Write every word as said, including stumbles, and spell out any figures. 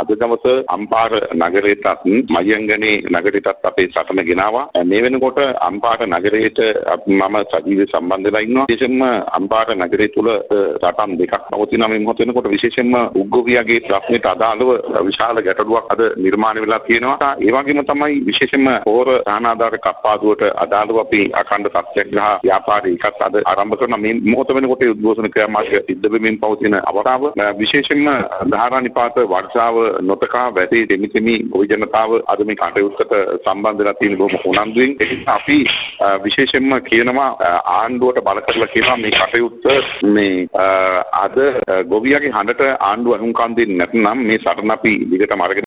අද දවස අම්පාර නගරයටත් මයංගනේ නගරයටත් අපේ සටන ගෙනාවා. මේ වෙනකොට අම්පාර නගරයට මම සජීවී සම්බන්ධ වෙලා ඉන්නවා. විශේෂයෙන්ම අම්පාර නගරය තුල සටන් දෙකක් පවතිනවා. මේ මොහොත වෙනකොට විශේෂයෙන්ම උග්ගෝවියාගේ ප්‍රශ්නයට අදාළව විශාල ගැටලුවක් අද නිර්මාණය වෙලා තියෙනවා. ඒ වගේම තමයි විශේෂයෙන්ම පොර සහනාධාර කප්පාදුවට අදාළව අපි අඛණ්ඩ සත්‍යග්‍රහ ව්‍යාපාරය එකත් අද ආරම්භ කරන මේ මොහොත වෙනකොට උද්ඝෝෂණ ක්‍රියාමාර්ග සිද්ධ වෙමින් පවතින අවස්ථාව විශේෂයෙන්ම ධාරානිපාත වර්ෂාව නොතකා වැටේ දෙමි දෙමි ගොවි ජනතාව අද මේ කටයුත්තට සම්බන්ධ වෙලා තියෙන බොහොම උනන්දුවෙන්. ඒ නිසා අපි විශේෂයෙන්ම කියනවා ආණ්ඩුවට බල කරලා කියනවා මේ කටයුත්ත මේ අද ගොවියාගේ හඬට ආණ්ඩුව අනුකම් දෙන්නේ නැත්නම් මේ සටන අපි දිගටම අරගෙන